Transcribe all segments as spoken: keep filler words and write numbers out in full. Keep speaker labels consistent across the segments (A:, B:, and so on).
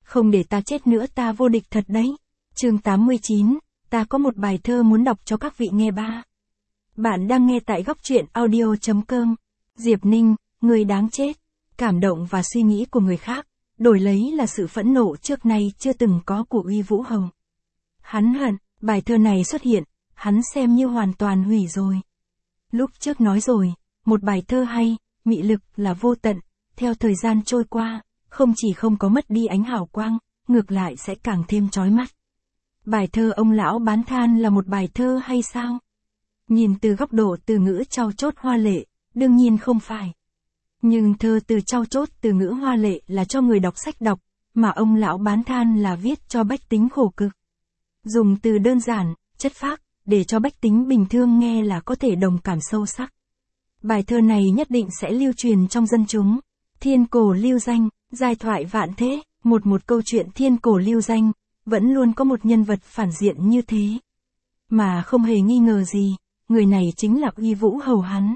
A: Không để ta chết nữa ta vô địch thật đấy. Chương tám mươi chín, ta có một bài thơ muốn đọc cho các vị nghe ba. Bạn đang nghe tại góc truyện audio chấm com. Diệp Ninh, người đáng chết. Cảm động và suy nghĩ của người khác, đổi lấy là sự phẫn nộ trước nay chưa từng có của Uy Vũ Hầu. Hắn hận, bài thơ này xuất hiện, hắn xem như hoàn toàn hủy rồi. Lúc trước nói rồi, một bài thơ hay, mị lực là vô tận, theo thời gian trôi qua, không chỉ không có mất đi ánh hào quang, ngược lại sẽ càng thêm chói mắt. Bài thơ ông lão bán than là một bài thơ hay sao? Nhìn từ góc độ từ ngữ trau chốt hoa lệ, đương nhiên không phải. Nhưng thơ từ trau chốt từ ngữ hoa lệ là cho người đọc sách đọc, mà ông lão bán than là viết cho bách tính khổ cực. Dùng từ đơn giản, chất phác, để cho bách tính bình thường nghe là có thể đồng cảm sâu sắc. Bài thơ này nhất định sẽ lưu truyền trong dân chúng. Thiên cổ lưu danh, giai thoại vạn thế, một một câu chuyện thiên cổ lưu danh, vẫn luôn có một nhân vật phản diện như thế. Mà không hề nghi ngờ gì, người này chính là Uy Vũ Hầu hắn.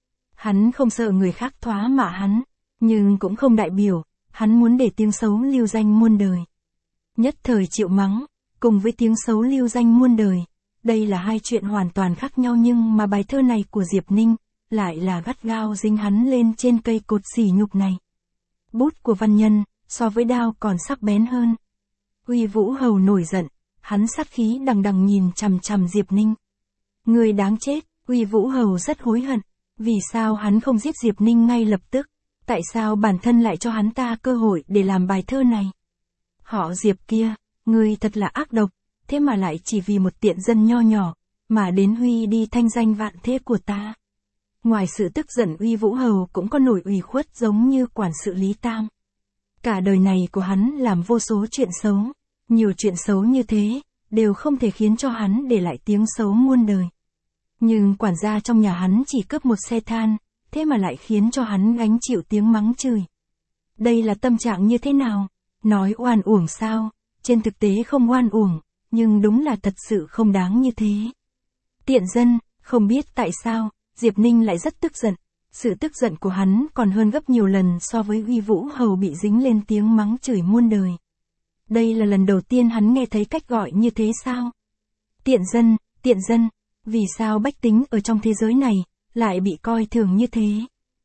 A: Hắn không sợ người khác thoá mạ hắn, nhưng cũng không đại biểu, hắn muốn để tiếng xấu lưu danh muôn đời. Nhất thời chịu mắng, cùng với tiếng xấu lưu danh muôn đời, đây là hai chuyện hoàn toàn khác nhau, nhưng mà bài thơ này của Diệp Ninh, lại là gắt gao dính hắn lên trên cây cột sỉ nhục này. Bút của văn nhân, so với đao còn sắc bén hơn. Uy Vũ Hầu nổi giận, hắn sát khí đằng đằng nhìn chằm chằm Diệp Ninh. Người đáng chết, Uy Vũ Hầu rất hối hận. Vì sao hắn không giết Diệp Ninh ngay lập tức? Tại sao bản thân lại cho hắn ta cơ hội để làm bài thơ này? Họ Diệp kia, người thật là ác độc, thế mà lại chỉ vì một tiện dân nho nhỏ, mà đến huy đi thanh danh vạn thế của ta. Ngoài sự tức giận, Uy Vũ Hầu cũng có nỗi ủy khuất giống như quản sự Lý Tam. Cả đời này của hắn làm vô số chuyện xấu, nhiều chuyện xấu như thế, đều không thể khiến cho hắn để lại tiếng xấu muôn đời. Nhưng quản gia trong nhà hắn chỉ cướp một xe than, thế mà lại khiến cho hắn gánh chịu tiếng mắng chửi. Đây là tâm trạng như thế nào? Nói oan uổng sao? Trên thực tế không oan uổng, nhưng đúng là thật sự không đáng như thế. Tiện dân, không biết tại sao, Diệp Ninh lại rất tức giận. Sự tức giận của hắn còn hơn gấp nhiều lần so với Uy Vũ Hầu bị dính lên tiếng mắng chửi muôn đời. Đây là lần đầu tiên hắn nghe thấy cách gọi như thế sao? Tiện dân, tiện dân. Vì sao bách tính ở trong thế giới này, lại bị coi thường như thế?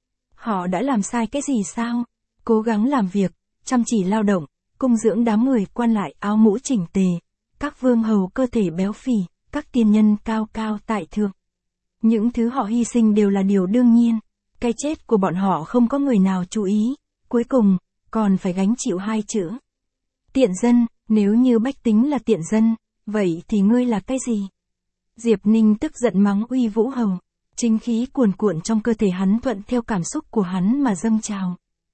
A: Họ đã làm sai cái gì sao? Cố gắng làm việc, chăm chỉ lao động, cung dưỡng đám người quan lại áo mũ chỉnh tề, các vương hầu cơ thể béo phì, các tiên nhân cao cao tại thượng. Những thứ họ hy sinh đều là điều đương nhiên, cái chết của bọn họ không có người nào chú ý, cuối cùng, còn phải gánh chịu hai chữ. Tiện dân, nếu như bách tính là tiện dân, vậy thì ngươi là cái gì? Diệp Ninh tức giận mắng Uy Vũ Hầu, chính khí cuồn cuộn trong cơ thể hắn thuận theo cảm xúc của hắn mà dâng trào.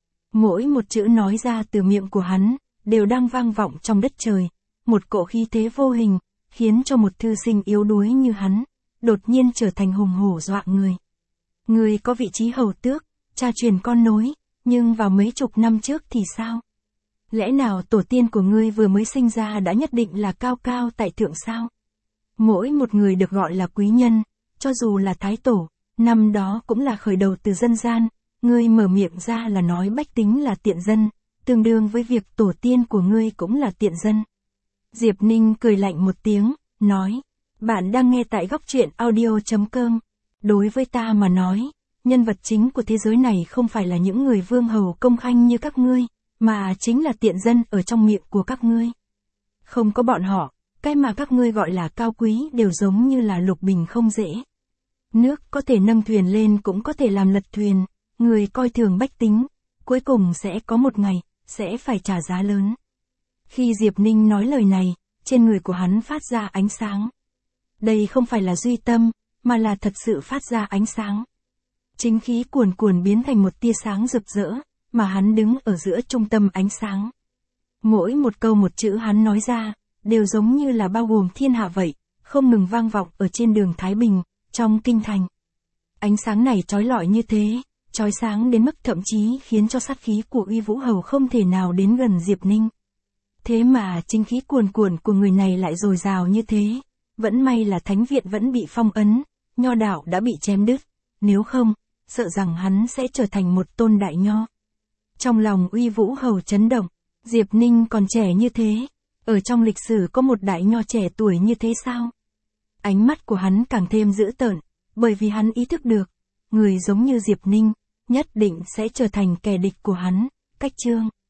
A: Mỗi một chữ nói ra từ miệng của hắn, đều đang vang vọng trong đất trời, một cỗ khí thế vô hình, khiến cho một thư sinh yếu đuối như hắn, đột nhiên trở thành hùng hổ dọa người. Người có vị trí hầu tước, cha truyền con nối, nhưng vào mấy chục năm trước thì sao? Lẽ nào tổ tiên của ngươi vừa mới sinh ra đã nhất định là cao cao tại thượng sao? Mỗi một người được gọi là quý nhân, cho dù là thái tổ, năm đó cũng là khởi đầu từ dân gian, ngươi mở miệng ra là nói bách tính là tiện dân, tương đương với việc tổ tiên của ngươi cũng là tiện dân. Diệp Ninh cười lạnh một tiếng, nói, bạn đang nghe tại góc truyện audio chấm com. Đối với ta mà nói, nhân vật chính của thế giới này không phải là những người vương hầu công khanh như các ngươi, mà chính là tiện dân ở trong miệng của các ngươi. Không có bọn họ, cái mà các ngươi gọi là cao quý đều giống như là lục bình không dễ. Nước có thể nâng thuyền lên cũng có thể làm lật thuyền, người coi thường bách tính, cuối cùng sẽ có một ngày, sẽ phải trả giá lớn. Khi Diệp Ninh nói lời này, trên người của hắn phát ra ánh sáng. Đây không phải là duy tâm, mà là thật sự phát ra ánh sáng. Chính khí cuồn cuồn biến thành một tia sáng rực rỡ, mà hắn đứng ở giữa trung tâm ánh sáng. Mỗi một câu một chữ hắn nói ra, đều giống như là bao gồm thiên hạ vậy, không ngừng vang vọng ở trên đường Thái Bình, trong kinh thành. Ánh sáng này chói lọi như thế, chói sáng đến mức thậm chí khiến cho sát khí của Uy Vũ Hầu không thể nào đến gần Diệp Ninh. Thế mà chính khí cuồn cuộn của người này lại dồi dào như thế, vẫn may là thánh viện vẫn bị phong ấn, nho đạo đã bị chém đứt, nếu không, sợ rằng hắn sẽ trở thành một tôn đại nho. Trong lòng Uy Vũ Hầu chấn động, Diệp Ninh còn trẻ như thế, ở trong lịch sử có một đại nho trẻ tuổi như thế sao? Ánh mắt của hắn càng thêm dữ tợn, bởi vì hắn ý thức được, người giống như Diệp Ninh, nhất định sẽ trở thành kẻ địch của hắn. Cách chương